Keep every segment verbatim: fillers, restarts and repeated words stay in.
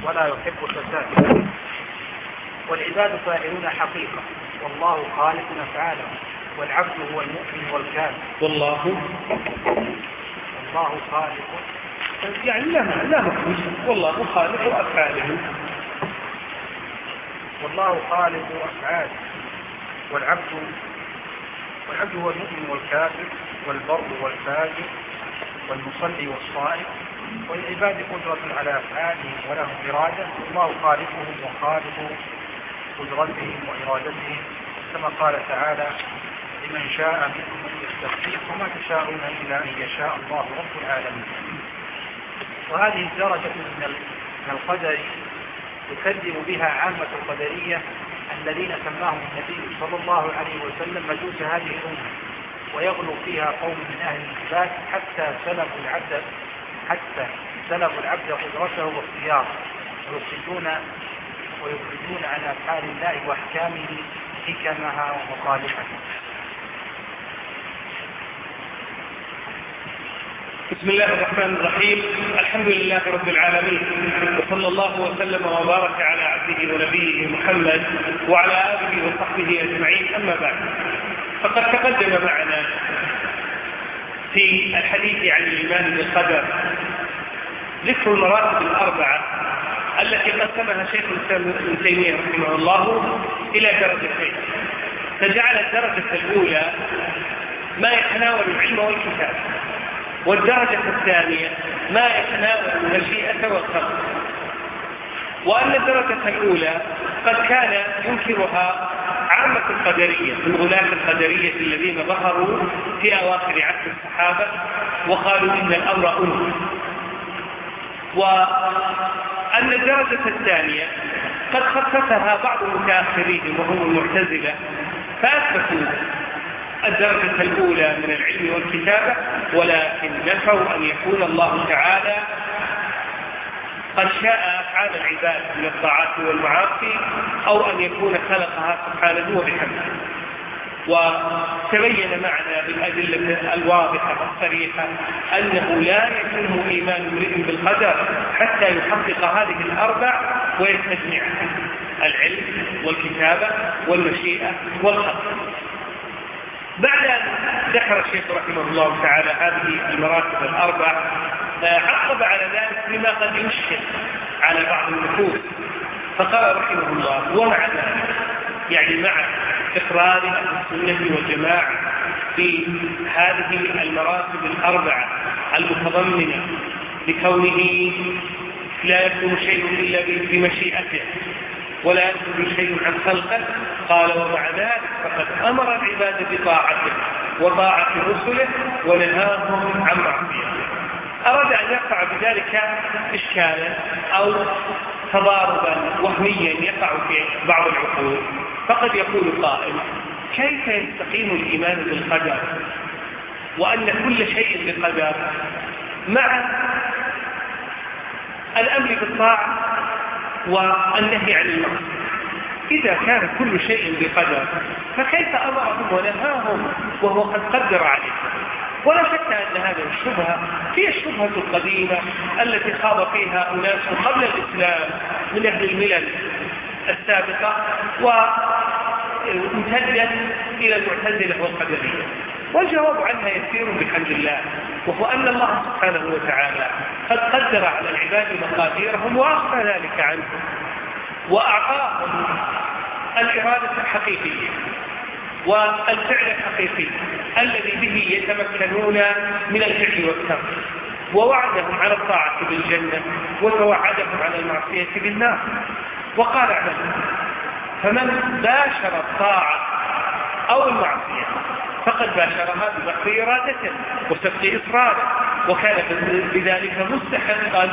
ولا يحب الفساد. والعباد فاعلون حقيقة، والله خالق أفعالهم، والعبد هو المؤمن والكافر. والله والله خالق يعني لا لا مخرج، والله خالق أفعالهم، والله خالق أفعاله، والعبد والعبد هو المؤمن والكافر، والبر والفاجر، والمصلي والصائم. والعباد قدرة على أفعالهم ولهم إرادة، والله خالقهم وخالق قدرتهم وإرادتهم، كما قال تعالى: لمن شاء منكم أن يستقيم وما تشاءون إلا أن يشاء الله رب العالمين. وهذه الدرجة من القدر يكذب بها عامة القدرية الذين سماهم النبي صلى الله عليه وسلم مجوس هذه الأمة، ويغلو فيها قوم من أهل الإثبات حتى سلبوا العبد حتى سلبوا العبد قدرته واختياره، ويخرجون ويخرجون عن أفعال الله وأحكامه حكمها ومصالحها. بسم الله الرحمن الرحيم. الحمد لله رب العالمين، وصلى الله وسلم وبارك على عبده ونبيه محمد وعلى آله وصحبه أجمعين. أما بعد، فقد تقدم معنا في الحديث عن الإيمان بالقدر ذكر المراتب الأربعة التي قسمها شيخ الإسلام ابن تيمية رحمه الله إلى درجتين، فجعل الدرجة الأولى ما يتناول العلم والكتاب، والدرجة الثانية ما يتناول المشيئة والخلق. وأن الدرجة الأولى قد كان ينكرها عامة القدرية من غلاة القدرية الذين ظهروا في أواخر عهد الصحابة وقالوا إن الأمر أمر. وأن الدرجة الثانية قد خففها بعض المتأخرين وهم المعتزلة، فأثبتوا الدرجة الأولى من العلم والكتابة، ولكن نفوا أن يكون الله تعالى قد شاء أفعال العباد من الطاعات والمعاصي، أو أن يكون خلقها سبحانه وبحمده. وتبين معنا بالأدلة الواضحة والصريحة أنه لا يتم إيمان امرئ بالقدر حتى يحقق هذه الأربع ويستجمعها: العلم والكتابة والمشيئة والخلق. بعد أن ذكر الشيخ رحمه الله تعالى هذه المراتب الأربع، عقب على ذلك بما قد يشكل على بعض النفوس، فقال رحمه الله: ومع ذلك، يعني مع إقرار أهل السنة والجماعة في هذه المراتب الأربعة المتضمنة لكونه لا يكون شيء إلا بمشيئته ولا يكون شيء عن خلقه، قال: ومع ذلك فقد أمر العباد بطاعته وطاعة رسله ونهاهم عن معصيته. أراد أن يقع بذلك إشكالا أو تضاربا وهميا يقع في بعض العقول، فقد يقول قائل: كيف يستقيم الإيمان بالقدر وأن كل شيء بقدر مع الأمر بالطاعة والنهي عن المعصية؟ إذا كان كل شيء بقدر فكيف أمرهم ونهاهم وهو قد قدر عليه؟ ولا شك أن هذه الشبهة هي الشبهة القديمة التي خاض فيها أناس قبل الإسلام من أهل الملل السابقة، وامتدت إلى المعتزلة والقدرية. والجواب عنها يسير بحمد الله، وهو أن الله سبحانه وتعالى قد قدر على العباد مقاديرهم وأخفى ذلك عنهم، وأعطاهم الإرادة الحقيقية والفعل الحقيقي الذي به يتمكنون من الفعل والترك، ووعدهم على الطاعة بالجنة وتوعدهم على المعصية بالنار. وقال اعلموا: فمن باشر الطاعة أو المعصية فقد باشرها بمحض إرادته وسبق إصراره، وكان بذلك مستحقا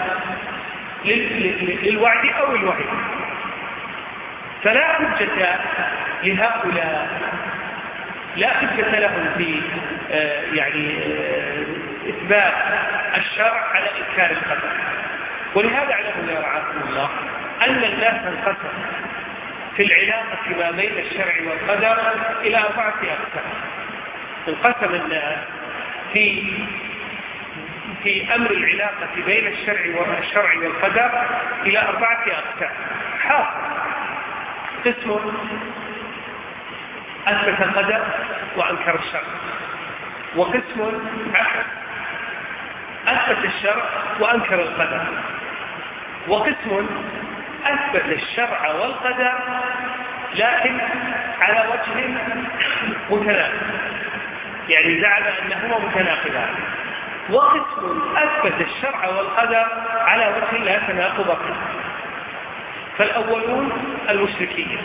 للوعد أو الوعيد. فلا حجة لهؤلاء لا حجة لهم في آه يعني آه إثبات الشرع على إنكار القدر. ولهذا اعلموا يا رعاكم الله أن الناس انقسم في العلاقة ما بين الشرع والقدر إلى أربعة أقسام. انقسم الناس في في أمر العلاقة بين الشرع والشرع والقدر إلى أربعة أقسام. حاصل قسم أثبت القدر وأنكر الشرع، وقسم عكس أثبت الشرع وأنكر القدر، وقسم أثبت الشرع والقدر لكن على وجه متناقض، يعني زعم أنهما متناقضان، وقسم أثبت الشرع والقدر على وجه لا تناقض فيه. فالأولون المشركين،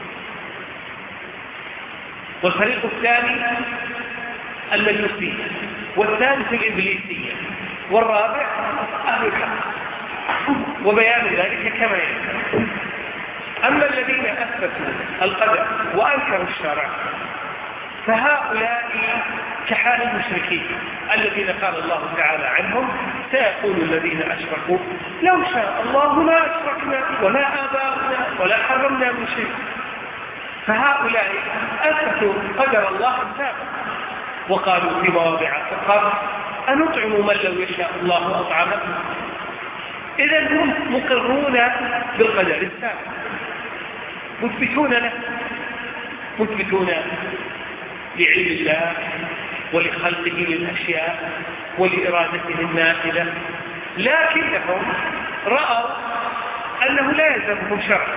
والفريق الثاني المجوسية، والثالث الإبليسية، والرابع أهل الحق، وبيان ذلك كما يلي. أما الذين أثبتوا القدر وأنكروا الشرع فهؤلاء كحال المشركين الذين قال الله تعالى عنهم: سيقول الذين أشركوا لو شاء الله ما أشركنا ولا آباؤنا ولا حرمنا من شيء. فهؤلاء أثبتوا قدر الله السابق، وقالوا في مواضع أخرى: أنطعم من لو يشاء الله أطعمه. إذا هم مقرون بالقدر السابق، مثبتون له، مثبتون لعلم الله ولخلقه للأشياء ولإرادته النافذة، لكنهم رأوا أنه لا يلزمهم شرع.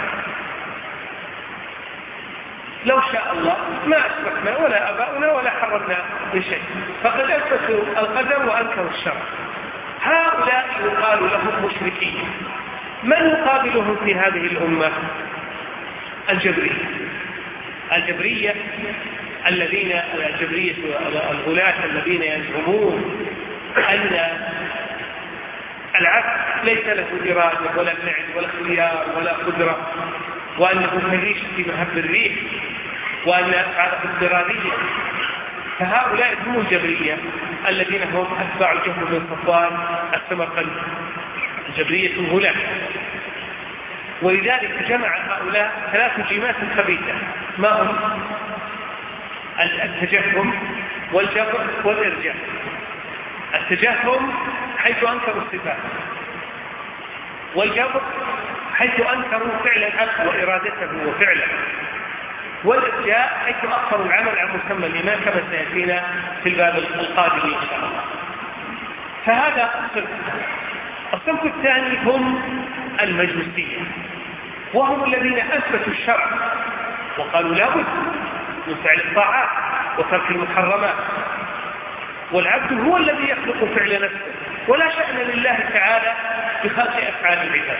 لو شاء الله ما أشركنا ولا أباؤنا ولا حرمنا من شيء، فقد أثبتوا القدر وأنكروا الشرع. هؤلاء يقال لهم مشركين. من يقابلهم في هذه الأمة؟ الجبرية. الجبرية الذين الجبرية الغلاة الذين يزعمون أن العبد ليس له إرادة ولا فعل ولا اختيار ولا قدرة، وأنه كالريش في مهب الريح، وأن أفعاله اضطرارية. فهؤلاء هم الجبرية الذين هم أتباع الجهم بن صفوان السمرقندي، الجبرية الغلاة. ولذلك جمع هؤلاء ثلاث جيمات خبيثة، ما هم؟ التجهم والجبر والإرجاء. التجهم حيث أنكروا الصفات، والجبر حيث أنكروا فعل العبد وإرادته وفعله، والإرجاء حيث أخروا العمل عن مسمى الإيمان كما سيأتينا في الباب القادم إن شاء الله. فهذا الصنف. الصنف الثاني هم المجوسية، وهم الذين أثبتوا الشرع وقالوا لا بد من فعل الطاعات وترك المحرمات، والعبد هو الذي يخلق فعل نفسه، ولا شأن لله تعالى بخلق أفعال العباد.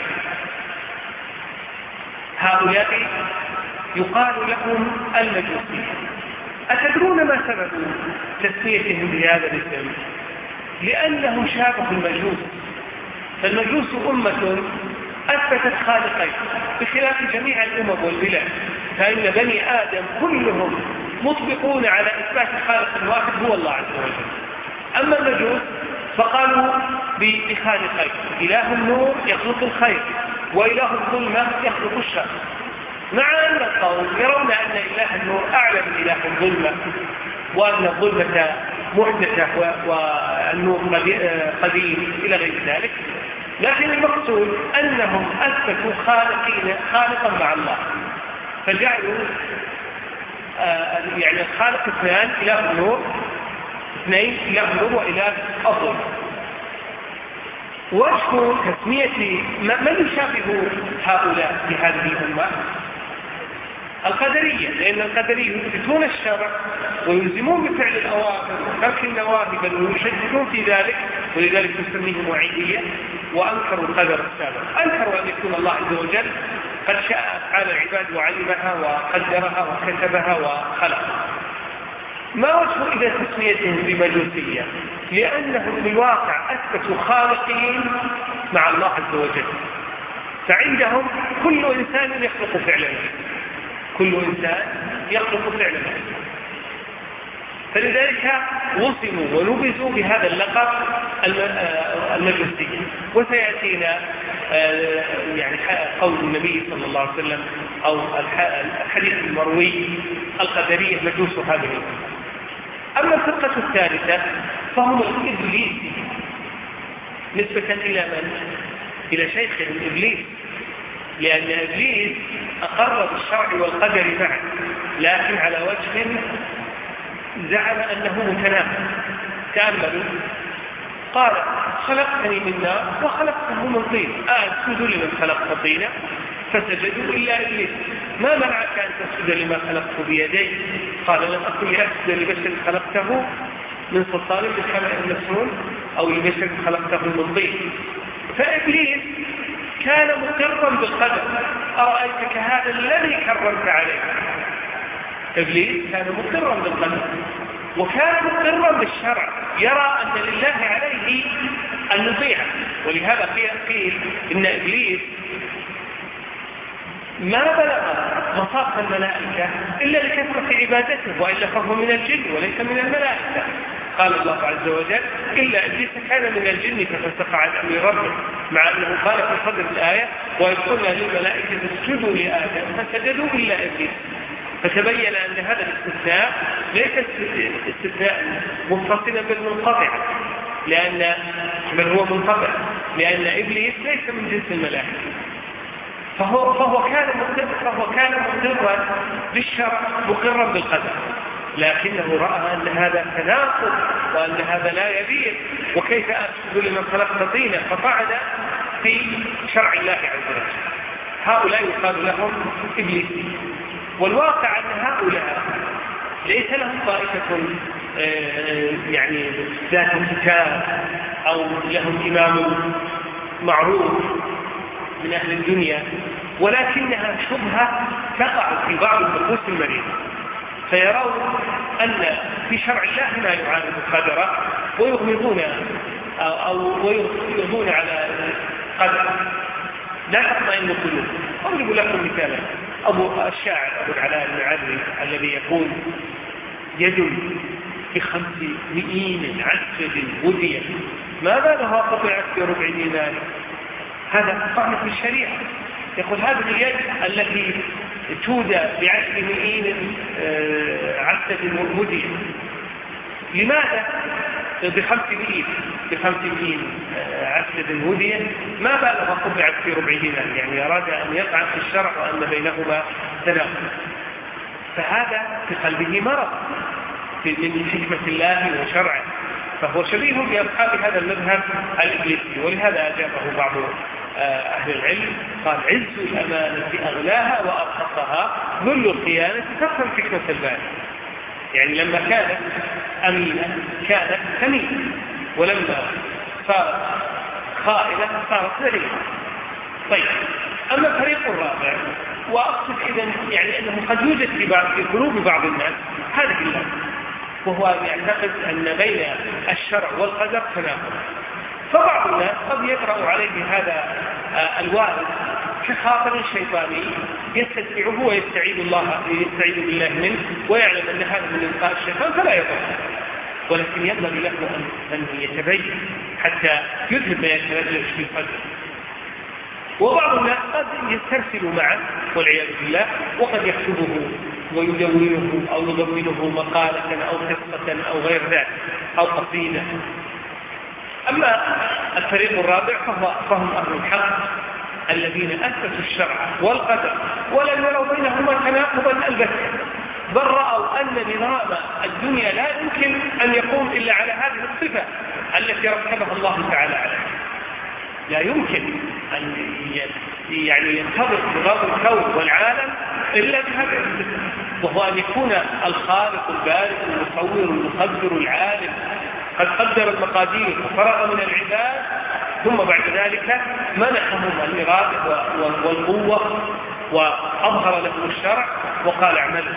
هؤلاء يقال لهم المجوسية. أتدرون ما سبب تسميتهم بهذا الاسم؟ لأنهم شابهوا المجوس. فالمجوس أمة أثبتت خالقين بخلاف جميع الأمم والبلاد، فإن بني آدم كلهم مطبقون على إثبات خالق واحد هو الله عز وجل. أما المجوس فقالوا بخالقين: إله النور يخلق الخير، وإله الظلمة يخلق الشر، مع أن القوم يرون أن إله النور أعلى من إله الظلمة، وأن الظلمة محدثة والنور قديم إلى غير ذلك. لكن المقصود أنهم أثبتوا خالقين خالقا مع الله، فجعلوا آه يعني الخالق اثنان: إله النور اثنين، إله النور وإله الظلمة. وجه تسمية من يشابه هؤلاء في هذه الأمة؟ القدرية، لأن القدرية يثبتون الشرع ويلزمون بفعل الأوامر وترك النواهي بل ويشددون في ذلك، ولذلك نسميهم وعيدية. وأنكروا القدر السابق، أنكروا أن يكون الله عز وجل قد شاء أفعال العباد وعلمها وقدرها وكتبها وخلقها. ما وجه إذا تسميتهم بمجوسية؟ لأنهم بالواقع أثبتوا خالقين مع الله عز وجل، فعندهم كل إنسان يخلق فعلا، كل إنسان يخلق فعلا، فلذلك وصموا ونبذوا بهذا اللقب المجوسية. وسيأتينا يعني قول النبي صلى الله عليه وسلم أو الحديث المروي: القدرية مجوس هذه الأمة. أما الفرقة الثالثة فهم الإبليسية. نسبة إلى من؟ إلى شيخ إبليس، لأن إبليس أقر بالشرع والقدر معا، لكن على وجه زعم أنه متناقض. تأملوا، قال خلقتني من نار وخلقته من طين، أسجد لمن خلقت طينا فسجدوا إلا إبليس، ما منعك أن تسجد لما خلقته بيدي؟ قال لم أكن لأسجد لبشر خلقته من سلطان بحماء المسنون أو لبشر خلقته من طين. فإبليس كان مقرا بالقدر، أرأيتك هذا الذي كرمت عليه. إبليس كان مقرا بالقدر وكان مقرا بالشرع، يرى أن لله عليه أن نطيعه. ولهذا قيل إن إبليس ما بلغ مصاف الملائكة إلا لكثرة عبادته، وإلا فهو من الجن وليس من الملائكة. قال الله عز وجل إلا إبليس كان من الجن ففسق عن أمر ربه، مع أنه قال في صدر الآية وإذ قلنا للملائكة اسجدوا لآدم فسجدوا إلا إبليس. فتبين أن هذا الاستثناء ليس استثناء متصلا بالمنقطع، لأن بل هو منقطع، لأن إبليس ليس من جنس الملائكة، فهو, فهو كان مقر فهو كان مقرا بالشرع مقرا بالقدر، لكنه رأى أن هذا تناقض وأن هذا لا يليق، وكيف أسجد لمن خلقت طينا، فقعد في شرع الله عز وجل. هؤلاء يقال لهم إبليسيين، والواقع أن هؤلاء ليس لهم طائفة يعني ذات كتاب أو لهم إمام معروف من أهل الدنيا، ولكنها شبهة تقع في بعض النفوس المريضة، فيرون أن في شرع الله ما يعارض القدر ويغمضون أو ويغمضون على قدر لا تطمئن القلوب. أضرب لكم مثالا، أبو الشاعر أبو العلاء المعري الذي يقول يد بخمس مئين عسد ودية ما بالها قطعت في ربع دينار. هذا طعن في الشريعة. يقول هذه اليد التي تودى بعشر مئين عسد ودية لماذا بخمس مئين بخمس مئين عسد ودية ما بالها قطعت في ربع دينار؟ يعني أراد أن يقع في الشرع وأن بينهما تناقض. فهذا في قلبه مرض من حكمة الله وشرعه، فهو شبيه بأصحاب هذا المذهب الإبليسي. ولهذا أجابه بعض أهل العلم قال عز الأمانة أغلاها وأرخصها، ذل الخيانة تفهم حكمة البال. يعني لما كانت أمينة كانت ثمينة، ولما صارت خائنة صارت ذليلة. طيب، أما الفريق الرابع، وأقصد إذن يعني أنه قد يوجد في بعض في قلوب بعض الناس هذا بالله، وهو يعتقد أن بين الشرع والقدر تناقض. فبعض الناس قد يقرأ عليه هذا الوارد كخاطر شيطاني يستدفعه ويستعيذ الله يستعيذ بالله منه، ويعلم أن هذا من إلقاء الشيطان فلا يضر، ولكن ينبغي له أن يتبين حتى يذهب ما يتلجلج في القدر. وبعض الناس قد يسترسل معه والعياذ بالله، وقد يكتبه ويدونه أو يضمنه مقالة أو قصة أو غير ذلك أو قصيدة. أما الفريق الرابع فهو فهم أهل الحق الذين أثبتوا الشرع والقدر ولم يروا بينهما تناقضا البتة، بل رأوا أن نظام الدنيا لا يمكن أن يقوم إلا على هذه الصفة التي رتبها الله تعالى عليها. لا يمكن أن يعني ينتظر نظام الكون والعالم إلا بهذا الصفة، وهو أن يكون الخالق البارئ المصور المقدر العالم قد قدر المقادير وفرغ من العباد، ثم بعد ذلك منحهم الإرادة والقوة وأظهر لهم الشرع وقال اعملوا.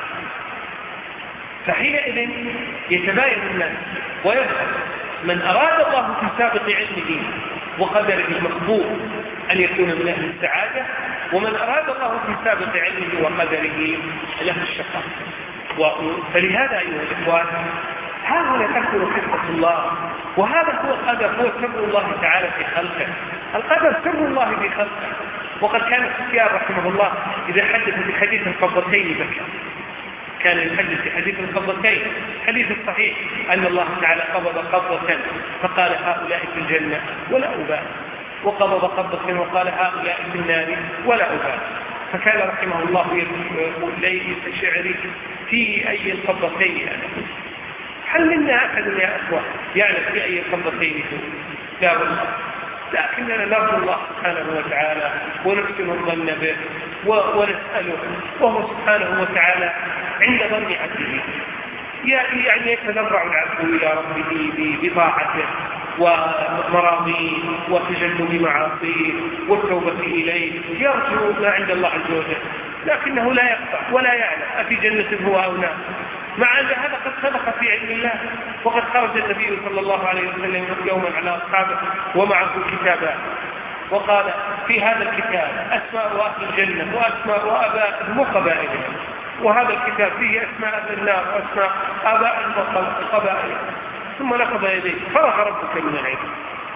فحينئذ يتباين الناس ويظهر من أراد الله في سابق علمه وقدره المقبول أن يكون من أهل السعادة، ومن أراد الله في سابق علمه وقدره له الشقاء. فلهذا أيها الإخوان ها هنا تكون قصة الله، وهذا هو القدر، هو سر الله تعالى في خلقه. القدر سر الله في خلقه. وقد كان سفيان رحمه الله إذا حدث بحديث الفضتين بكى، كان يحدث في حديث القبضتين، حديث الصحيح أن الله تعالى قبض قبضة فقال هؤلاء في الجنة ولا أبالي، وقبض قبضة وقال هؤلاء في النار ولا أبالي. فكان رحمه الله يقول ليس شعري في أي القبضتين يعني. هل منا أحد يا أخوة يعلم في أي القبضتين لا والله، لكننا نرجو الله سبحانه وتعالى ونحسن الظن به ونسأله، وهو سبحانه وتعالى عند ظن عبده، يعني يتضرع العبد إلى ربه بطاعته ومراضيه وتجنب معاصيه والتوبة إليه، يرجو ما عند الله عز وجل، لكنه لا يقطع ولا يعلم أفي جنة هو أو نار، مع أن هذا قد سبق في علم الله. وقد خرج النبي صلى الله عليه وسلم يوما على أصحابه ومعه كتابان، وقال في هذا الكتاب أسماء أهل الجنة وأسماء آبائهم وقبائلهم، وهذا الكتاب فيه أسماء أهل النار وأسماء آبائهم وقبائلهم، ثم نقض يديه فرغ ربك من العلم.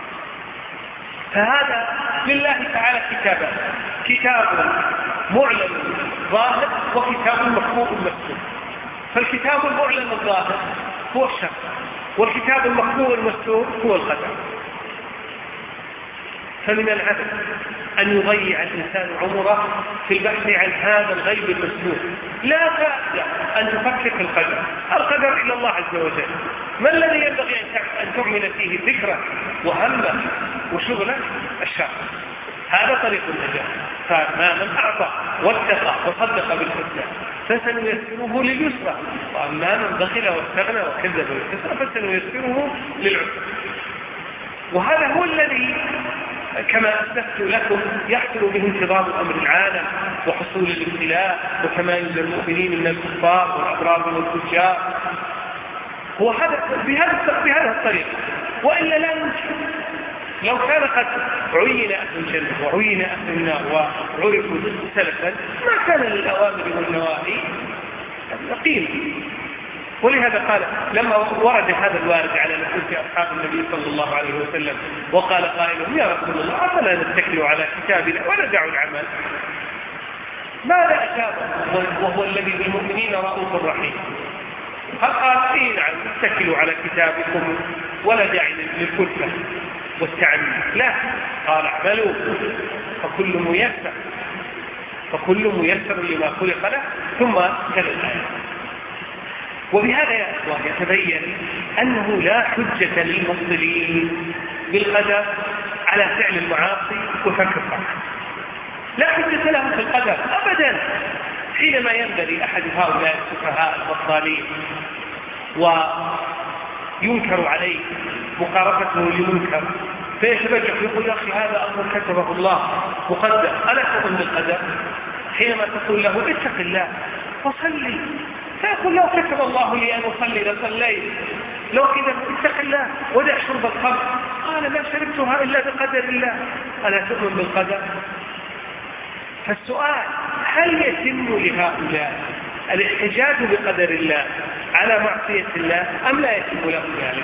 فهذا لله تعالى كتابان، كتاب معلن ظاهر وكتاب مخفوء مكتوب. فالكتاب المعلن الظاهر هو الشرع، والكتاب المخفوء المكتوب هو القدر. فمن العدل أن يضيع الإنسان عمره في البحث عن هذا الغيب المسلوب، لا فائدة أن تفكر في القدر، القدر إلى الله عز وجل. ما الذي ينبغي أن تعمل فيه فكرة وهمة وشغلة؟ الشرع، هذا طريق النجاة. فما من أعطى واتقى وصدق بالحسنى فسنيسره لليسرى، وأما من بخل واستغنى وكذب بالحسنى فسنيسره للعسرى. وهذا هو الذي كما أسلفت لكم يحصل به انتظام أمر العالم وحصول الابتلاء وتمايز المؤمنين من الكفار والأبرار والفجار، هو هذا بهذا بهذا الطريق، وإلا لا يمكن. لو كان قد عين أهل الجنة وعين أهل النار وعرفوا سلفا ما كان للأوامر والنواهي قيمة. ولهذا قال لما ورد هذا الوارد على نفوس أصحاب النبي صلى الله عليه وسلم وقال قائلهم يا رسول الله أفلا نتكل على كتابنا وندع العمل، ماذا أجابه وهو الذي بالمؤمنين رؤوف رحيم؟ هل قال إيه نعم اتكلوا على كتابكم ولا داعي للكلفة والتعليم؟ لا، قال اعملوا فكل ميسر فكل ميسر لما خلق له، ثم تلا الآية. وبهذا يا أخوان يتبين أنه لا حجة للمبطلين بالقدر على فعل المعاصي وترك الطاعة، لا حجة لهم في القدر أبدا. حينما ينبغي أحد هؤلاء السفهاء البطالين وينكر عليه مقاربته لمنكر فيتبجح يقول يا أخي هذا أمر كتبه الله مقدر، ألا تؤمن بالقدر؟ حينما تقول له اتق الله وصلي فيقول لو كتب الله لي أن أصلي لصليت، لو كذا اتق الله ودع شرب الخمر، قال ما شربتها إلا بقدر الله، ألا تؤمن بالقدر؟ فالسؤال هل يتم لهؤلاء الاحتجاج بقدر الله على معصية الله أم لا يتم لهم ذلك؟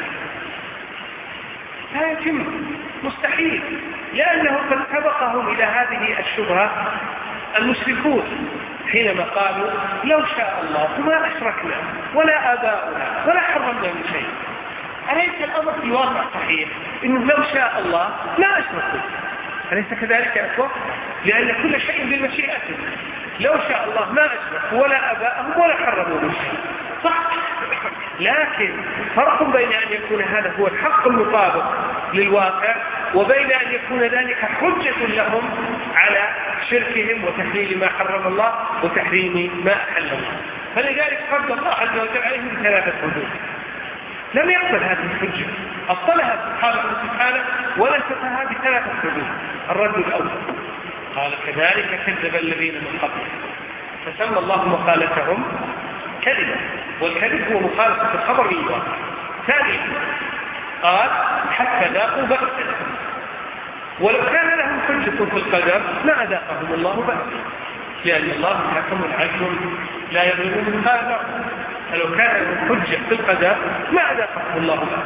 لا يتم، مستحيل، لأنه قد سبقهم إلى هذه الشبهة المشركون حينما قالوا لو شاء الله ما أشركنا ولا آباؤنا ولا حرمنا من شيء. أليس الأمر في الواقع صحيح إنه لو شاء الله لا أشركوا؟ أليس كذلك يا أخوة؟ لأن كل شيء بالمشيئة، لو شاء الله ما أشركوا ولا آباءهم ولا حرموا من شيء، صح؟ لكن فرق بين أن يكون هذا هو الحق المطابق للواقع وبين أن يكون ذلك حجة لهم على شركهم وتحليل ما حرم الله وتحريم ما أحل الله. فلذلك فرض الله عز وجل عليهم ثلاثة حدود، لم يقبل هذه الحجة، أبطلها سبحانه وتعالى ونسبها بثلاثة حدود. الرد الأول قال كذلك كذب الذين من قبل، فسمى الله مقالتهم كذبا، والكذب هو مخالفة الخبر للواقع. ثانيا قال حتى ذاقوا بأسنا، ولو كان لهم حجة في القدر ما أذاقهم الله بأسا، لأن الله حكم عدل لا يظلم مثقال ذرة، فلو كان لهم حجة في القدر ما أذاقهم الله بأسا.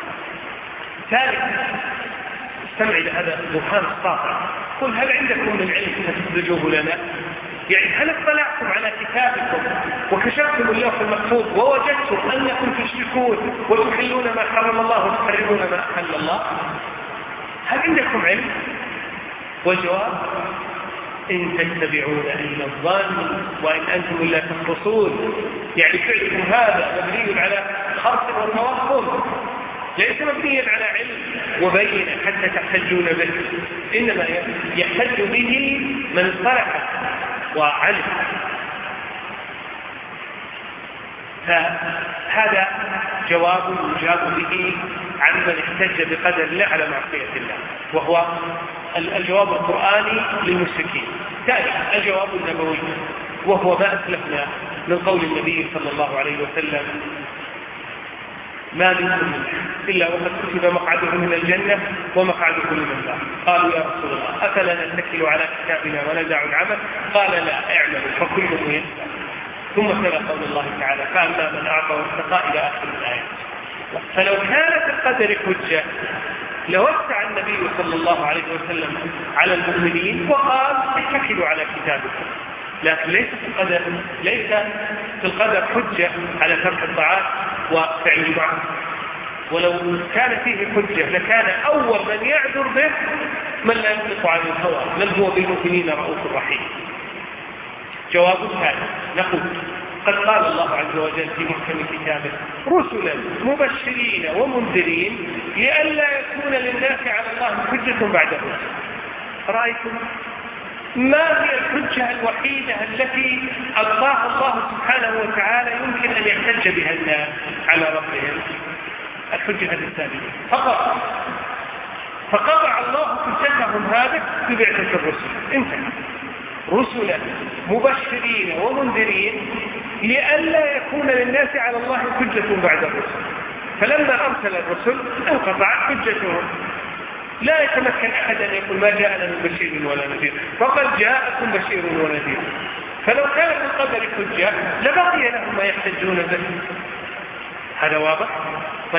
ثالثا استمع إلى هذا البرهان الساطع، قل هل عندكم من علم فتخرجوه لنا؟ يعني هل اطلعتم على كتابكم وكشفتم اللوح المحفوظ ووجدتم أنكم تشركون وتحلون ما حرم الله وتحرمون ما أحل الله؟ هل عندكم علم؟ والجواب إن تتبعون إلا الظن وإن أنتم إلا تخرصون. يعني فعلكم هذا مبني على خرص وتوهم، ليس مبنيا على علم وبين حتى تحتجون به، إنما يحتج به من صلح وعلم. فهذا جواب يجاب به عن من احتج بقدر الله على معصية الله، وهو الجواب القرآني للمشركين. ثاني الجواب النبوي، وهو ما أسلفنا من قول النبي صلى الله عليه وسلم: ما منكم إلا وقد كتب مقعده من الجنة ومقعده من النار. قالوا: يا رسول الله أفلا نتكل على كتابنا وندع العمل؟ قال: لا، اعملوا فكل ميسر. ثم تلا قول الله تعالى: فأما من أعطى واتقى إلى آخر الآية. فلو كانت القدر حجة لوسع النبي صلى الله عليه وسلم على المؤمنين وقال: اتكلوا على كتابكم. لكن ليس في القدر ليس في القدر حجة على ترك الطاعات وفعل المعروف. ولو كان فيه حجة لكان أول من يعذر به من لا ينطق عن الهوى، من هو بالمؤمنين رؤوف رحيم. جواب ثاني نقول: قد قال الله عز وجل في محكم كتابه: رسلا مبشرين ومنذرين لئلا يكون للناس على الله حجة بعد الرسل. رأيتم ما هي الحجة الوحيدة التي ألقاها الله سبحانه وتعالى يمكن أن يحتج بها الناس على ربهم؟ الحجة الثانية فقط، فقطع الله حجتهم هذا ببعثة الرسل. انتهى. رسلا مبشرين ومنذرين لئلا يكون للناس على الله حجة بعد الرسل. فلما أرسل الرسل انقطعت حجتهم، لا يتمكن أحد أن يقول ما جاءنا من بشير ولا نذير، فقد جاءكم بشير ونذير. فلو كان في القدر حجة لبقي لهم ما يحتجون به. هذا واضح؟ طيب،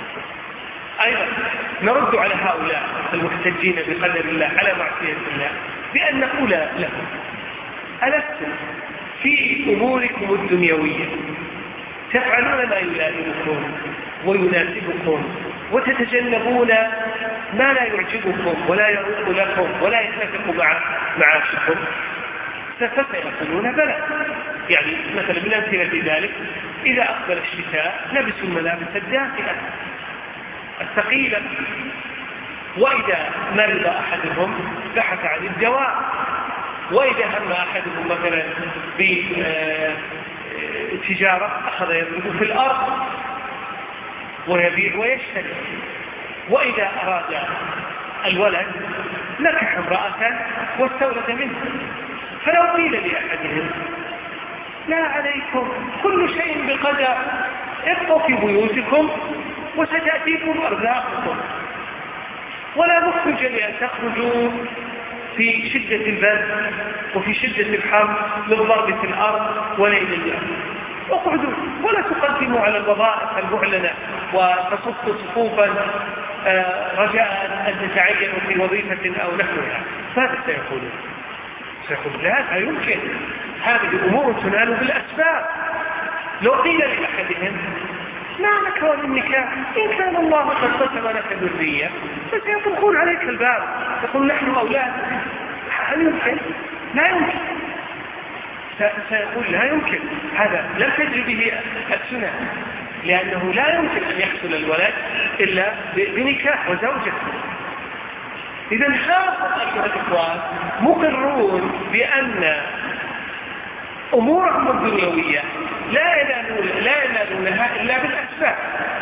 أيضا نرد على هؤلاء المحتجين بقدر الله على معصية الله بأن نقول لهم: ألستم في أموركم الدنيوية تفعلون ما يلائمكم ويناسبكم وتتجنبون ما لا يعجبكم ولا يروق لكم ولا يتفق مع معاشكم؟ فسيقولون بلى. يعني مثلا من أمثلة ذلك: إذا أقبل الشتاء لبسوا الملابس الدافئة الثقيلة، وإذا مرض أحدهم بحث عن الدواء، وإذا هم أحدهم مثلا بتجارة أخذ يضرب في الأرض ويبيع ويشتري، وإذا أراد الولد نكح امرأة واستولد منه. فلو قيل لأحدهم: لا عليكم، كل شيء بقدر، ابقوا في بيوتكم وستأتيكم أرزاقكم، ولا مخرج لأن تخرجوا في شدة البرد وفي شدة الحر للضرب في الأرض وليل اليوم. اقعدوا ولا تقدموا على الوظائف المعلنة وتصفوا صفوفا رجاء أن تتعينوا في وظيفة أو نحوها. ماذا سيقولون؟ سيقول: لا، لا يمكن، هذه أمور تنال بالأسباب. لو قيل لأحدهم: ما لك والنكاح إن كان الله قد قسم لك ذرية، فسيطرقون عليك الباب، يقول: نحن أولاد. هل يمكن؟ لا يمكن. سيقول: لا يمكن، هذا لم تجري به السنة، لأنه لا يمكن أن يحصل الولد إلا بنكاح وزوجة. إذا هؤلاء أيها الإخوان مقرون بأن أمورهم الدنيوية لا لا ينالونها إلا بالأسباب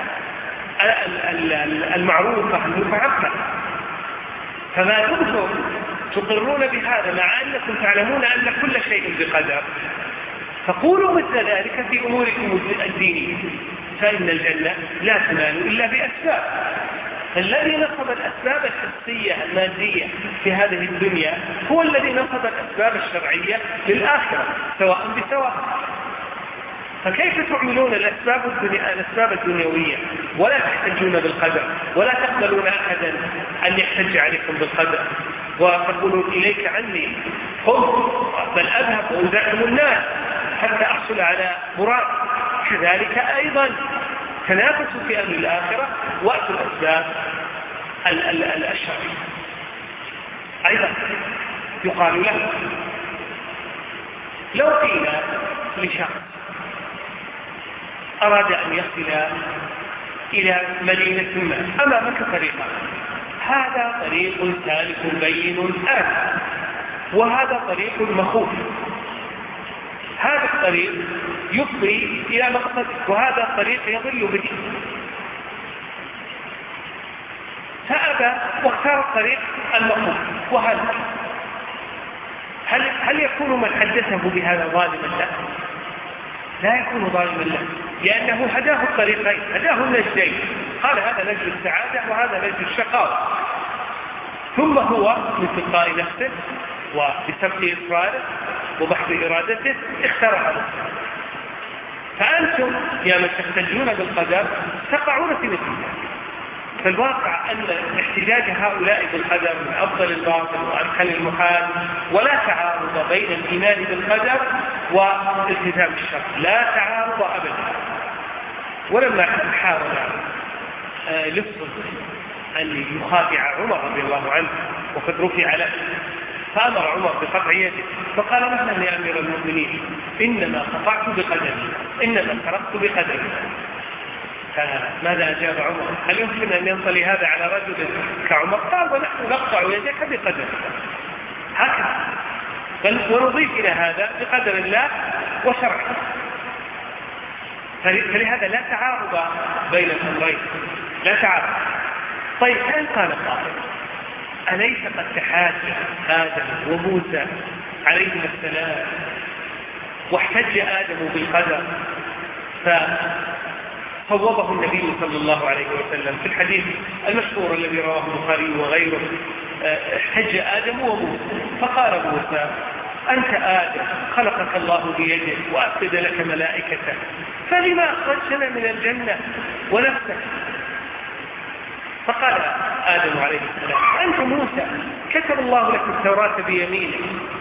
المعروفة المتعبة. فما دمتم تقرون بهذا مع أنكم تعلمون أن كل شيء بقدر، فقولوا مثل ذلك في أموركم الدينية، فإن الجنة لا تنال إلا بأسباب. الذي نصب الأسباب الحسية المادية في هذه الدنيا هو الذي نصب الأسباب الشرعية للآخرة سواء بسواء. فكيف تعملون الأسباب, الدنيا الأسباب الدنيوية ولا تحتجون بالقدر ولا تقبلون أحدا أن يحتج عليكم بالقدر وتقولون إليك عني قم بل أذهب وأزاحم الناس حتى أحصل على مراد. كذلك أيضا تنافسوا في أمر الآخرة وأتوا الأسباب الشرعية. أيضا يقال له لو قيل لشخص أراد أن يصل إلى مدينة ما أمامك طريقا، هذا طريق سالك بين آمن وهذا طريق مخوف، هذا الطريق يفضي إلى مقصدك وهذا الطريق يضل بك، فأبى واختار الطريق المخوف وهذا هل, هل يكون من حدثه بهذا ظالما له؟ لا يكون ظالما له، لأنه هداه الطريقين، هداه النجدين، قال هذا نجد السعادة وهذا نجد الشقاوة، ثم هو من تلقاء نفسه وبسبب إصراره وبحث إرادته اختار هذا. فأنتم يا من تحتجون بالقدر تقعون في مثل ذلك. فالواقع أن احتجاج هؤلاء بالقدر من أفضل الباطل وأمكن المحال، ولا تعارض بين الإيمان بالقدر والالتزام الشرع، لا تعارض أبدا. ولما حاول لص أن يخادع عمر رضي الله عنه وقد رفع له، فأمر عمر بقطع يده، فقال مهلا يا أمير المؤمنين إنما قطعت بقدري، إنما سرقت بقدري. فماذا أجاب عمر؟ هل يمكن أن ينطلي هذا على رجل كعمر؟ قال ونحن نقطع يدك بقدر، هكذا. ونضيف إلى هذا بقدر الله وشرعه. فلهذا لا تعارض بين الأمرين، لا تعارض. طيب هل قال قائل أليس قد تحاج آدم وموسى عليهما السلام واحتج آدم بالقدر فصوبه النبي صلى الله عليه وسلم في الحديث المشهور الذي رواه البخاري وغيره؟ احتج آدم وموسى فقال موسى أنت آدم خلقك الله بيده وأسجد لك ملائكته، فلما أخرجتنا من الجنة ونفسك؟ فقال آدم عليه السلام أنت موسى كتب الله لك التوراة بيمينه،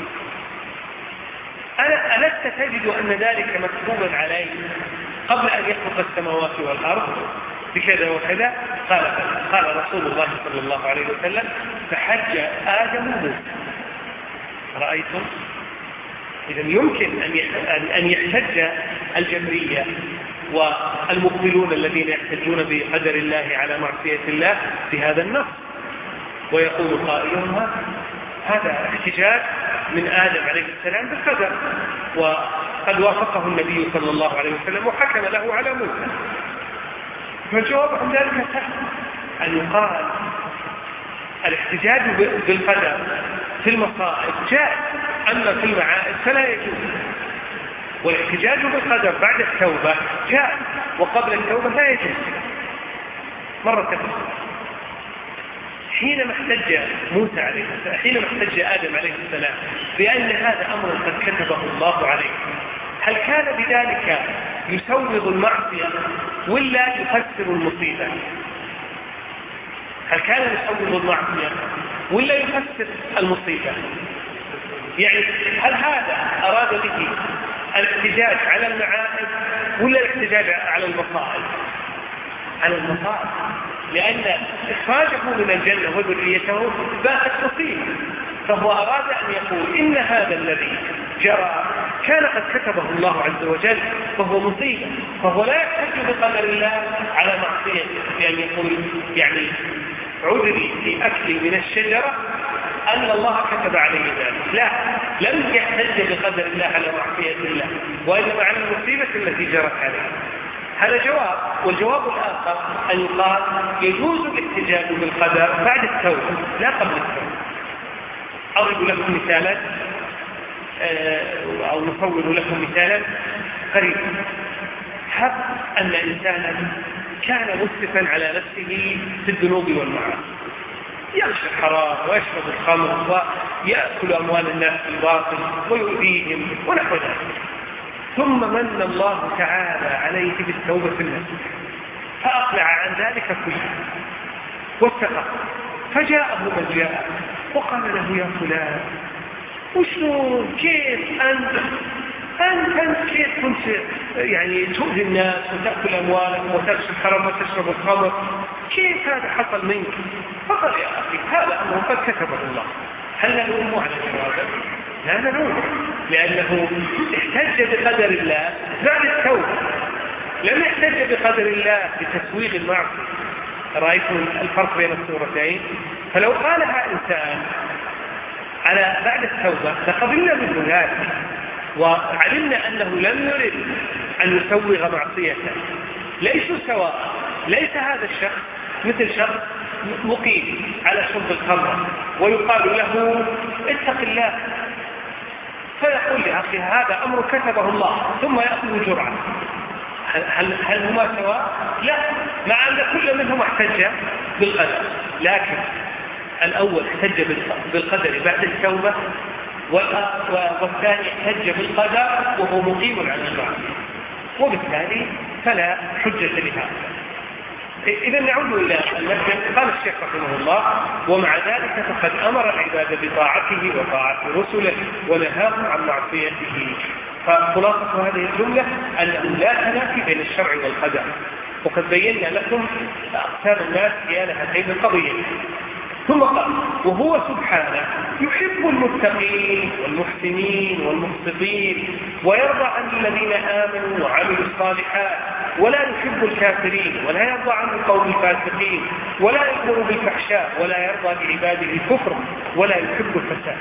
ألست تجد أن ذلك مكتوبا عليه قبل أن يخلق السماوات والأرض بكذا وكذا؟ قال قال رسول الله صلى الله عليه وسلم فحج آدم موسى. رأيتم؟ إذا يمكن أن يحتج الجبرية والمبطلون الذين يحتجون بقدر الله على معصية الله بهذا النص، ويقول قائلهم هذا احتجاج من آدم عليه السلام بالقدر، وقد وافقه النبي صلى الله عليه وسلم وحكم له على موسى. فالجواب عن ذلك سهل، أن يقال الاحتجاج بالقدر في المصائب جائز، أما في المعائب فلا يجوز. والاحتجاج بالقدر بعد التوبة جائز، وقبل التوبة لا يجوز. مرة تفصل حينما احتج موسى عليه السلام، حينما احتج آدم عليه السلام بأن هذا أمر قد كتبه الله عليه، هل كان بذلك يسوغ المعصية ولا يفسر المصيبة؟ هل كان يسوغ المعصية ولا يفسر المصيبة؟ يعني هل هذا أراد به الاحتجاج على المعائب ولا الاحتجاج على المصائب؟ على المصائب، لأن إخراجه من الجنة وذريته باءت مصيبة، فهو أراد أن يقول إن هذا الذي جرى كان قد كتبه الله عز وجل فهو مصيبة، فهو لا يحتج بقدر الله على معصيته، لأن يقول يعني عذري في أكلي من الشجرة أن الله كتب عليه ذلك. لا، لم يحتج بقدر الله على معصية الله، وإنما على المصيبة التي جرت عليه. هذا جواب. والجواب الآخر أن يقال يجوز الاحتجاج بالقدر بعد التوبة لا قبل التوبة. أضرب لكم مثالا أو نصور لكم مثالا قريبا. هب أن إنسانا كان مسرفا على نفسه في الذنوب والمعاصي، يغشى الحرام ويشرب الخمر ويأكل أموال الناس بالباطل ويؤذيهم ونحو ذلك، ثم من الله تعالى عليه بالتوبة في النفس فأقلع عن ذلك كله واتقى، فجاءه من جاء وقال له يا فلان وشلون كيف أنت أنت أنت كيف كنت يعني تؤذي الناس وتأكل أموالهم وتكسب الحرام وتشرب الخمر؟ كيف هذا حصل منك؟ فقال يا أخي هذا أمر قد كتبه الله. هل نلومه على جوابه؟ لا نلومه، لأنه احتج بقدر الله بعد التوبة، لم يحتج بقدر الله بتسويغ المعصية. رأيتم الفرق بين الصورتين؟ فلو قالها إنسان على بعد التوبة لقبلنا منه ذلك، وعلمنا أنه لم يرد أن يسوغ معصيته. ليسوا سواء، ليس هذا الشخص مثل شخص مقيم على شرب الخمر ويقال له اتق الله، فيقول لي أخي هذا أمر كتبه الله، ثم يأخذ جرعة. هل, هل هما سواء؟ لا، مع أن كل منهم احتج بالقدر، لكن الأول احتج بالقدر بعد التوبة، والثاني احتج بالقدر وهو مقيم على المعصية، وبالتالي فلا حجة لهذا. إذا نعود إلى المسجد. قال الشيخ رحمه الله: ومع ذلك فقد أمر العباد بطاعته وطاعة رسله ونهاهم عن معصيته. فخلاصة هذه الجملة أنه لا تنافي بين الشرع والقدر، وقد بينا لكم أقسام الناس في هاتين القضيتين. ثم قال: وهو سبحانه يحب المتقين والمحسنين والمقسطين ويرضى عن الذين آمنوا وعملوا الصالحات، ولا يحب الكافرين ولا يرضى عن القوم الفاسقين، ولا يأمر بالفحشاء ولا يرضى لعباده الكفر ولا يحب الفساد.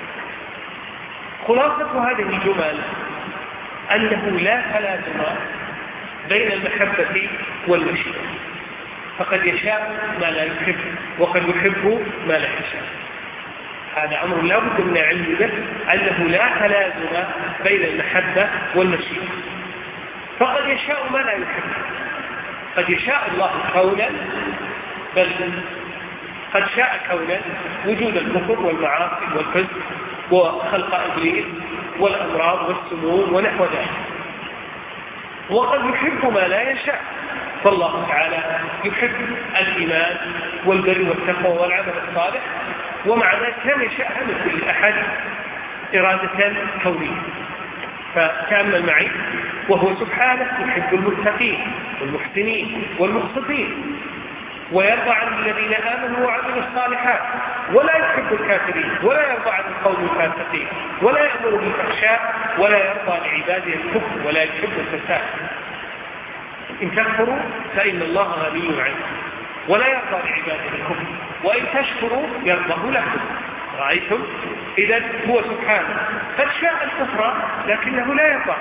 خلاصة هذه الجمل أنه لا تلازم بين المحبة والمشيئة، فقد يشاء ما لا يحب وقد يحب ما لا يشاء. هذا أمر لا بد من العلم به، أنه لا تلازم بين المحبة والمشيئة، فقد يشاء ما لا يحب. قد يشاء الله كونا، بل قد شاء كونا وجود الكفر والمعاصي والفسق وخلق إبليس والأمراض والسموم ونحو ذلك، وقد يحب ما لا يشاء. فالله تعالى يحب الإيمان والبر والتقوى والعمل الصالح، ومع ذلك لم يشاءها من كل أحد إرادة كونية. فتأمل معي: وهو سبحانه يحب المتقين والمحسنين والمقسطين ويرضى عن الذين آمنوا وعملوا الصالحات، ولا يحب الكافرين ولا يرضى عن القوم الفاسقين، ولا يأمر بالفحشاء ولا يرضى لعباده الكفر ولا يحب الفساد. إن تكفروا فإن الله غني عنكم ولا يرضى لعباده الكفر، وإن تشكروا يرضه لكم. رأيتم؟ إذن هو سبحانه قد شاء الكفر لكنه لا يرضى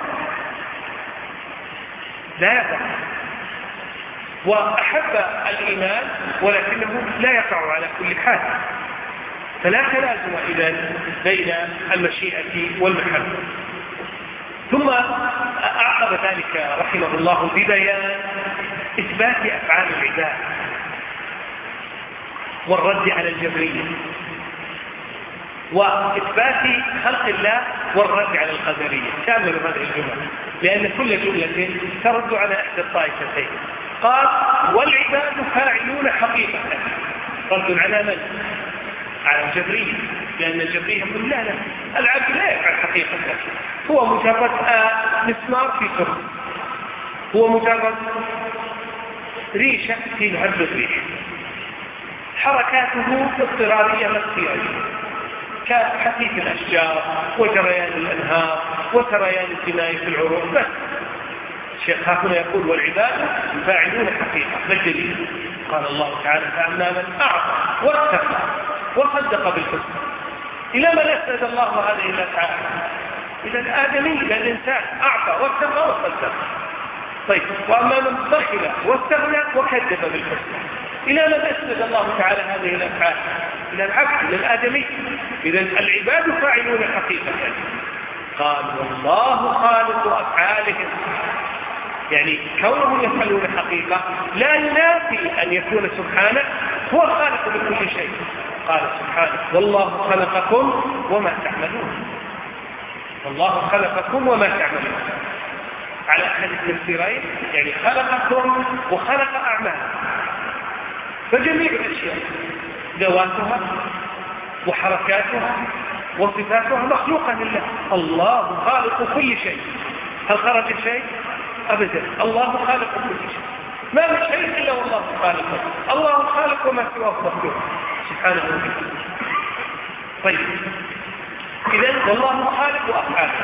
لا يرضى وأحب الإيمان ولكنه لا يقع على كل حال. فلا تلازم إذن بين المشيئة والمحبة. ثم أعقب ذلك رحمه الله ببيان إثبات أفعال العباد والرد على الجبرية، وإثبات خلق الله والرد على القدرية. تأملوا هذه الجملة، لأن كل جملة ترد على إحدى الطائفتين. قال: والعباد فاعلون حقيقة. رد على من؟ على الجبرية، لأن الجبرية يقول: لا لا، العبد لا يفعل حقيقة، هو مجرد مسمار في سر، هو مجرد ريشة في الهرب الريح، حركاته اضطرارية لا اختيارية، كحثيث الأشجار وجريان الأنهار وسريان الدماء في العروق. بس الشيخ هنا يقول: والعباد فاعلون حقيقة. ما الدليل؟ قال الله تعالى: فأما من أعطى واتقى وصدق بالحسنى. إلى من أسند الله هذه الأفعال؟ إلى الآدمي، إلى الإنسان، أعطى واتقى وصدق. طيب، وأما من بخل واستغنى وكذب بالحسنى، إلى من أسند الله تعالى هذه الأفعال؟ إلى العبد، إلى الآدمي. إذن العباد فاعلون حقيقة. قال: والله خالق أفعالهم. يعني كونهم يفعلون حقيقة لا ينافي أن يكون سبحانه هو الخالق لكل شيء. قال سبحانه: والله خلقكم وما تعملون. والله خلقكم وما تعملون على أحد التفسيرين، يعني خلقكم وخلق أعمالكم. فجميع الأشياء ذواتها وحركاتها وصفاتها مخلوقة لله. الله خالق كل شيء. هل خرج شيء؟ أبدا. الله خالق كل شيء، ما من شيء إلا والله خالقه. الله خالق وما سواه مخلوق سبحانه وتعالى. طيب، إذن والله خالق أفعاله.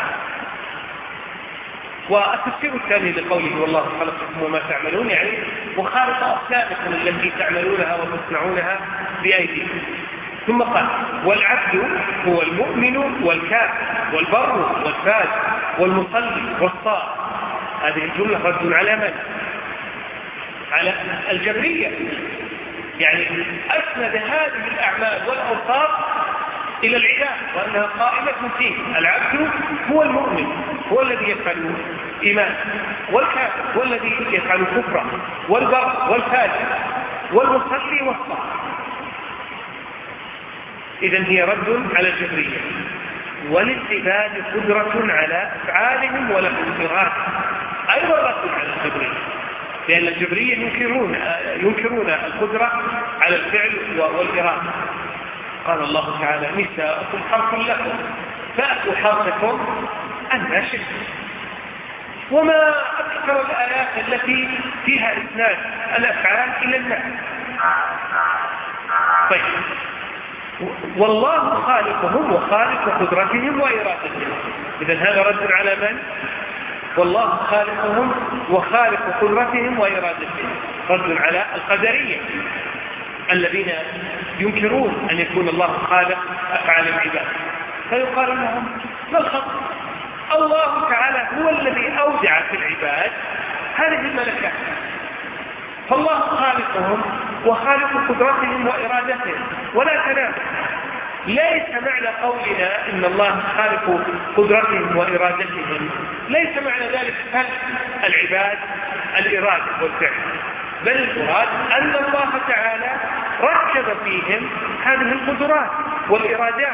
والتفسير الثاني لقوله والله خلقكم وما تعملون، يعني وخالق أصنامكم التي تعملونها وتصنعونها بأيديكم. ثم قال والعبد هو المؤمن والكافر والبر والفاجر والمصلي والصائم. هذه الجملة رد على من؟ على الجبرية، يعني أسند هذه الأعمال والأوصاف إلى العباد وأنها قائمة فيه. العبد هو المؤمن، هو الذي يفعل إيمان، والكافر هو الذي يفعل كفرا، والبر والفاجر والمصلي والصائم. إذن هي رد على الجبرية. وللعباد قدرة على أفعالهم ولهم إرادة، أيضا رد على الجبرية، لأن الجبرية ينكرون ينكرون القدرة على الفعل والإرادة. قال الله تعالى نساؤكم حرث لكم فأتوا حرثكم أن شئتم. وما أكثر الآيات التي فيها إسناد الأفعال إلى الناس. طيب، والله خالقهم وخالق قدرتهم وإرادتهم. إذن هذا رد على من؟ والله خالقهم وخالق قدرتهم وإرادتهم، رد على القدرية الذين ينكرون أن يكون الله خالق أفعال العباد. فيقال لهم ما الخطأ؟ الله تعالى هو الذي أودع في العباد هذه الملكات، فالله خالقهم وخالق قدرتهم وإرادتهم ولا تنافس. ليس معنى قولنا إن الله خالق قدرتهم وإرادتهم ليس معنى ذلك خلق العباد الإرادة والفعل، بل المراد أن الله تعالى ركب فيهم هذه القدرات والإرادات،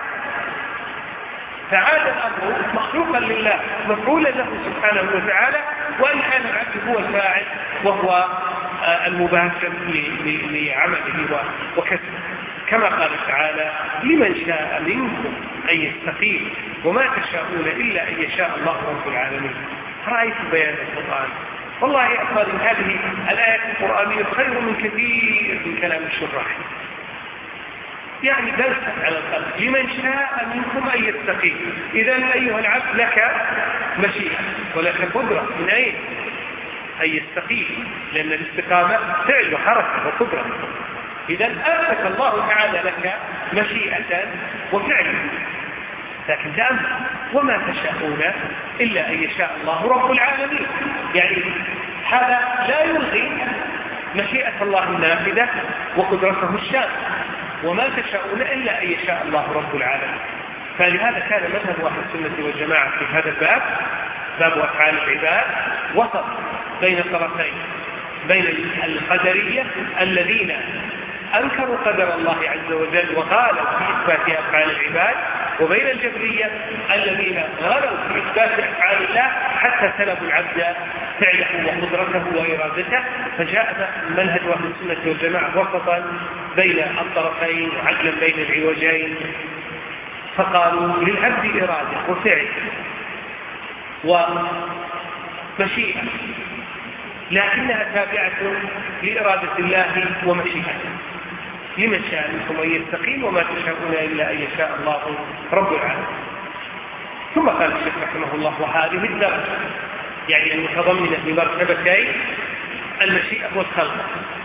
فعاد الأمر مخلوقا لله مفعولا له سبحانه وتعالى، وإن كان العبد هو الفاعل وهو المباشر لعمله وكسبه، كما قال تعالى لمن شاء منكم أن يستقيم وما تشاءون إلا أن يشاء الله رب العالمين. رأيت بيان القرآن، والله يا أخواني هذه الآيات القرآنية خير من كثير من كلام الشراح، يعني درسا على الخلق لمن شاء منكم أن يستقيم. إذن أيها العبد لك مشيئة ولك قدرة من أين؟ أن يستقيم، لأن الاستقامة فعل وحركة وقدرة. إذن أثبت الله تعالى لك مشيئة وفعل، لكن دام وما تشاءون إلا أن يشاء الله رب العالمين، يعني هذا لا يلغي مشيئة الله النافذة وقدرته الشاملة، وما تشاءون إلا أن يشاء الله رب العالمين. فلهذا كان مذهب أهل السنة والجماعة في هذا الباب، باب أفعال العباد، وسط بين طرفين، بين القدرية الذين أنكروا قدر الله عز وجل وغالوا في إثبات أفعال العباد، وبين الجبرية الذين غلوا في إثبات أفعال الله حتى سلبوا العبد فعله وقدرته وإرادته. فجاء منهج أهل السنة والجماعة وسطا بين الطرفين وعدلا بين العوجين، فقالوا للعبد إرادة وفعل ومشيئة، لكنها تابعة لإرادة الله ومشيئته. لمن شاء منكم أن يستقيم وما تشاءون إلا أن يشاء الله رب العالمين. ثم قال الشيخ رحمه الله وهذه الدرجة يعني المتضمنة بمرتبتين المشيئة والخلق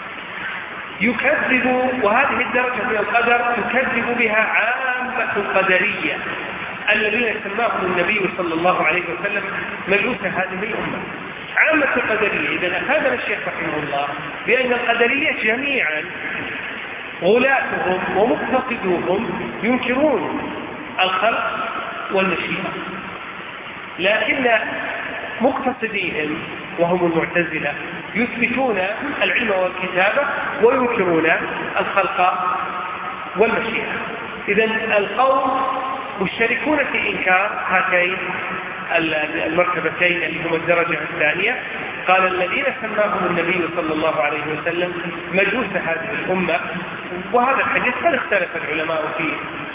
يكذب، وهذه الدرجة من القدر يكذب بها عامة القدرية الذين سماهم النبي صلى الله عليه وسلم مجوس هذه الأمة. عامة القدرية إذا أفادنا الشيخ رحمه الله بأن القدرية جميعا غلاتهم ومقتصدوهم ينكرون الخلق والمشيئة، لكن مقتصديهم وهم المعتزلة يثبتون العلم والكتابة وينكرون الخلق والمشيئة. إذن القوم مشتركون في إنكار هاتين المرتبتين اللي هم الدرجة الثانية. قال الذين سماهم النبي صلى الله عليه وسلم مجوس هذه الأمة، وهذا الحديث قد اختلف العلماء فيه،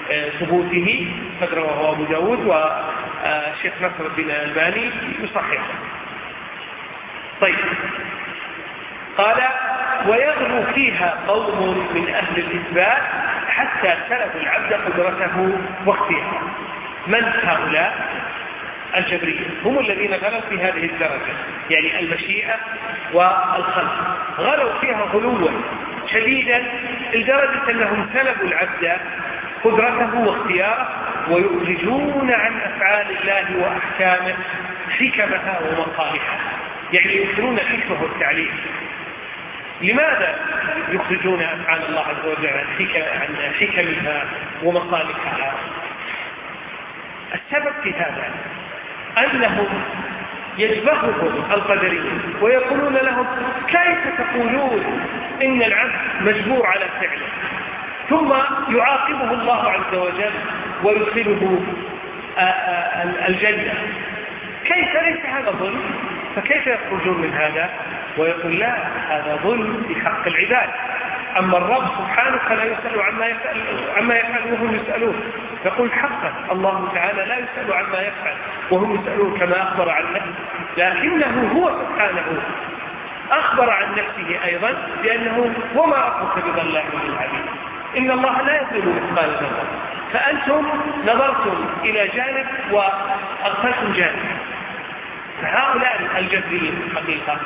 ثبوته قد رواه أبو داود والشيخ نصر الدين الألباني يصححه. طيب، قال ويغلو فيها قوم من أهل الإثبات حتى سلبوا العبد قدرته واختياره. من هؤلاء؟ الجبرية، هم الذين غلوا في هذه الدرجة، يعني المشيئة والخلق، غلوا فيها غلوا شديدا لدرجة أنهم سلبوا العبد قدرته واختياره ويخرجون عن أفعال الله وأحكامه حكمها ومصالحها، يعني ينكرون الحكمة والتعليم. لماذا يخرجون أفعال الله عز وجل عن حكمها ومصالحها؟ السبب في هذا أنهم يجبههم القدريين ويقولون لهم كيف تقولون إن العبد مجبور على فعله ثم يعاقبه الله عز وجل ويدخله الجنة؟ كيف؟ ليس هذا ظلم؟ فكيف يخرجون من هذا؟ ويقول لا، هذا ظلم في حق العباد. أما الرب سبحانه فلا يسأل عما يفعل, عما يفعل وهم يسألون. يقول حقا الله تعالى لا يسأل عما يفعل وهم يسألون كما أخبر عن نفسه، لكنه هو سبحانه أخبر عن نفسه أيضا بأنه وما ربك بظلام للعبيد، إن الله لا يظلم مثقال ذرة. فأنتم نظرتم إلى جانب وأغفلتم جانب. فهؤلاء الجبريين حقيقة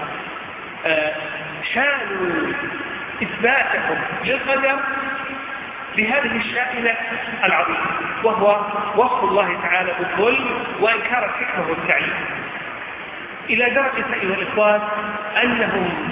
شانوا إثباتهم للقدر بهذه الشائنة العظيمة، وهو وصف الله تعالى بالظلم وإنكار الحكمة والتعليم، إلى درجة أيها الإخوان أنهم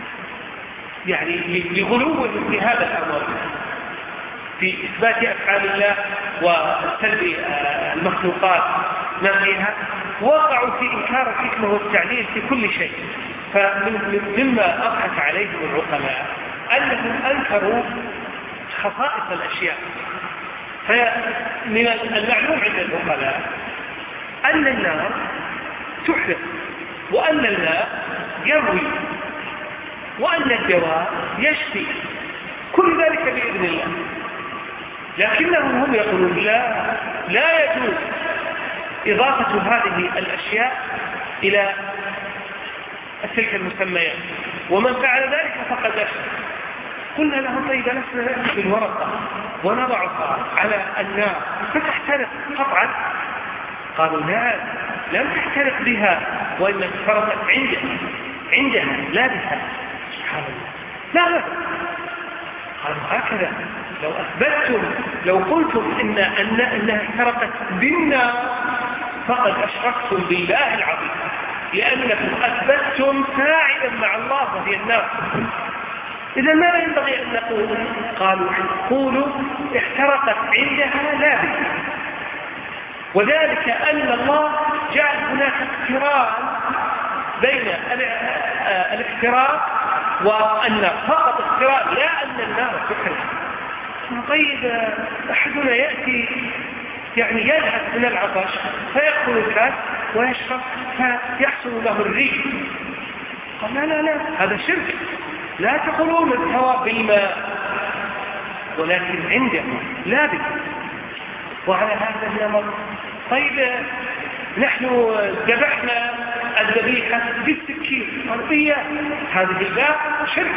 يعني لغلو في هذا الأمر في إثبات أفعال الله وسلب المخلوقات ما فيها، وقعوا في إنكار الحكمة والتعليل في كل شيء. فمما أضحك عليهم العقلاء أنهم أنكروا خصائص الأشياء. فمن المعلوم عند العقلاء أن النار تحرق، وأن الماء يروي، وأن الدواء يشفي، كل ذلك بإذن الله. لكنهم هم يقولون لا لا يجوز إضافة هذه الأشياء إلى تلك المسميات، ومن فعل ذلك فقد أشرك. قلنا لهم طيب لسنا نأخذ الورقة ونضعها على النار فتحترق قطعا؟ قالوا لا، لم تحترق بها، وإن احترقت عندها عندها لا بها. سبحان الله، لا لا. قالوا هكذا لو أثبتتم، لو قلتم إن أن أنها احترقت بالنار فقد أشركتم بالله العظيم، لأنكم أثبتتم فاعلا مع الله وهي النار. إذا ماذا ينبغي أن نقول؟ قالوا قولوا احترقت عندها لا بها، وذلك أن الله جعل هناك اقتران بين الاحتراق والنار، فقط اقتران، لا أن النار تحرق. طيب أحدنا يأتي يعني يلهث من العطش فيأخذ الكاس ويشرب فيحصل له الريح. قال لا لا لا، هذا شرك. لا تقولون الهواء بالماء، ولكن عنده لا بك. وعلى هذا النمط طيب نحن ذبحنا الذبيحة بالسكين، قال هذه الباب شرك.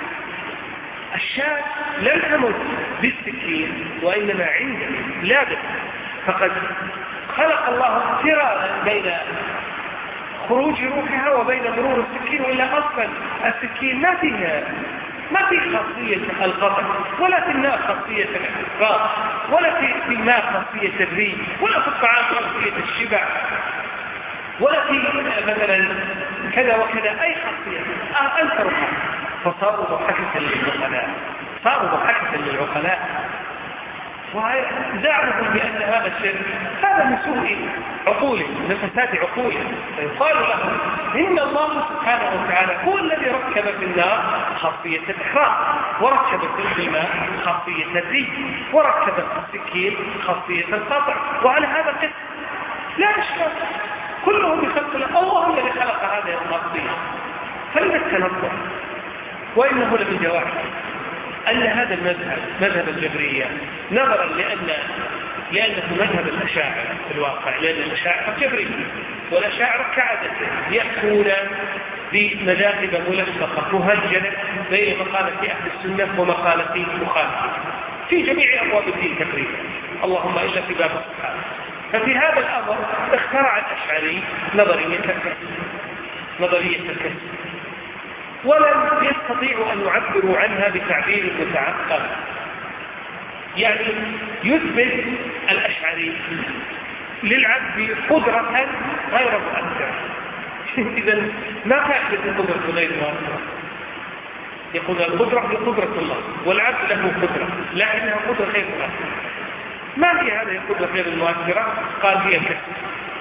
الشاة لم تمت بالسكين وإنما عنده لا بك، فقد خلق الله اقترانا بين خروج روحها وبين مرور السكين، وإلا أصلا السكين ما فيها ما في خاصية القطع، ولا في النار خاصية الاحتراق، ولا في الماء خاصية الريح، ولا في الطعام خاصية الشبع، ولا في مثلا كذا وكذا أي خاصية. أنكرها فصاروا ضحكة للعقلاء، صاروا ضحكة للعقلاء، وزعمهم بأن هذا الشرك هذا من سوء عقولهم، من فساد عقولهم. فيقال لهم إن الله سبحانه وتعالى هو الذي ركب في النار خاصية الإحراق، وركب في الماء خاصية الريح، وركب في السكين خاصية القطع، وعلى هذا القسم لا إشكال، كلهم بخلق الله، الله الذي خلق هذه الخاصية. فلما التنظر وإنه لمن جواحد أن هذا المذهب مذهب الجبرية نظرا لأن لأنه مذهب الأشاعرة في الواقع، لأن الأشاعرة جبرية، والأشاعرة كعادته يأتون بمذاهب ملفقة مهجنة بين مقالة أهل السنة ومقالة مخالفة في جميع أبواب الدين تقريبا، اللهم إلا في باب الصحابة. ففي هذا الأمر اخترع الأشعري نظرية الكسب نظرية الكسب ولم يستطيعوا أن يعبروا عنها بتعبير متعقل. يعني يثبت الأشعري للعبد قدرة غير مؤثرة. إذا ما فائدة القدرة غير مؤثرة؟ يقول القدرة هي قدرة الله والعبد له قدرة لكنها قدرة غير مؤثرة. ما هي هذه القدرة غير المؤثرة؟ قال هي الكسب،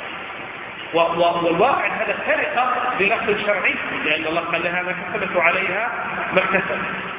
والواقع هذا سرقة بلفظ شرعي، لأن الله قال لها ما كسبت عليها ما اكتسبت،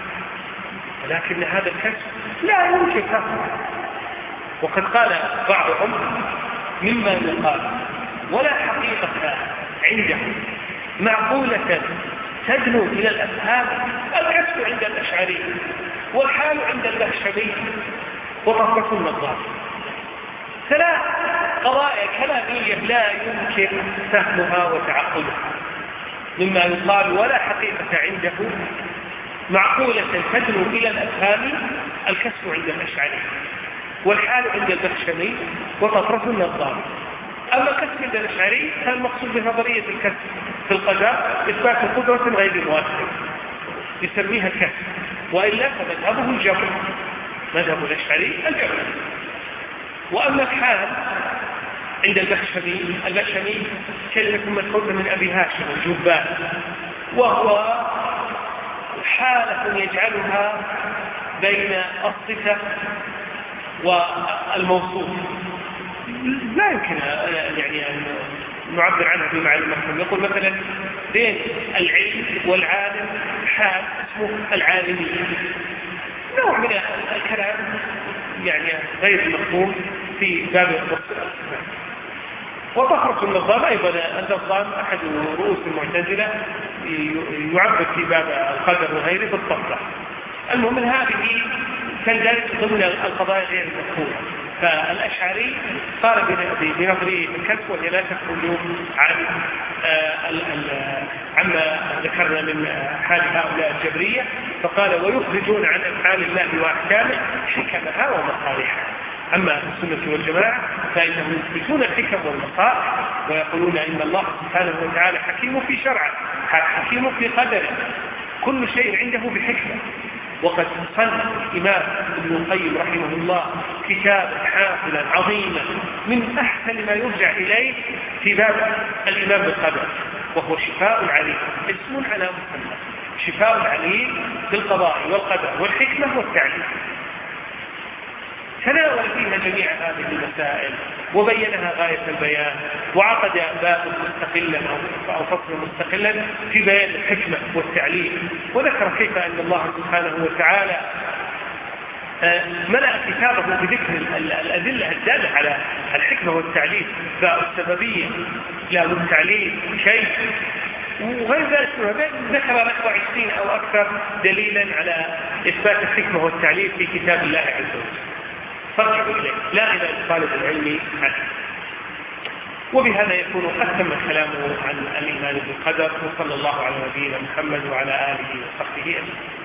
لكن هذا الكسب لا يمكن كسبه. وقد قال بعضهم مما يقال ولا حقيقة عنده معقولة تدنو إلى الأفهام الكسب عند الأشعري والحال عند البهشمي وطفرة النظار. ثلاث قضايا كلامية لا يمكن فهمها وتعقلها، مما يقال ولا حقيقة عنده معقولة تدنو إلى الأفهام الكسب عند الأشعري والحال عند البهشمي وطفرة النظار. أما الكسب عند الأشعري فالمقصود بنظرية الكسب في القدر إثبات قدرة غير مؤثرة يسميها الكسب، وإلا فمذهبه الجبر، مذهب الأشعري الجبر. وأما الحال عند البهشمي، البهشمي كلمة مأخوذة من أبي هاشم الجبان، وهو حالة يجعلها بين الصفة والموصوف، لا يمكن يعني أن نعبر عنها بمعنى المفهوم. يقول مثلا بين العلم والعالم حال اسمه العالمية، نوع من الكلام يعني غير مفهوم في باب الصفات. وطفرة النظام أيضا، النظام أحد رؤوس المعتزلة يعبر في باب القدر وغيره بالطفرة. المهم من هذه تندرج ضمن القضايا غير المفهومة. فالأشعري قال بنظرية الكسب وهي لا تخرج عن عما ذكرنا من حال هؤلاء الجبرية، فقال ويخرجون عن أفعال الله وأحكامه حكمها ومصالحها. أما السنة والجماعة فإنهم يثبتون الحكم والمصالح ويقولون إن الله سبحانه وتعالى حكيم في شرعه حكيم في قدره، كل شيء عنده بحكمة. وقد صنف الإمام ابن القيم رحمه الله كتابا حافلا عظيما من أحسن ما يرجع إليه في باب الإيمان بالقدر، وهو شفاء العليل، اسم على مسمى، شفاء العليل بالقضاء والقدر والحكمة والتعليم. تناول فيها جميع هذه المسائل وبينها غاية البيان، وعقد باب مستقلا أو فصل مستقلا في بيان الحكمة والتعليم، وذكر كيف أن الله سبحانه وتعالى ملأ كتابه بذكر الأدلة الدالة على الحكمة والتعليم، فالسببية لا والتعليم شيء وغير ذلك. ذكر نحو عشرين أو أكثر دليلا على إثبات الحكمة والتعليم في كتاب الله عز وجل، فارجعوا إليه لا إلى طالب العلم عنه. وبهذا يكون أتم الكلام عن الإيمان بالقدر، وصلى الله على نبينا محمد وعلى آله وصحبه أجمعين.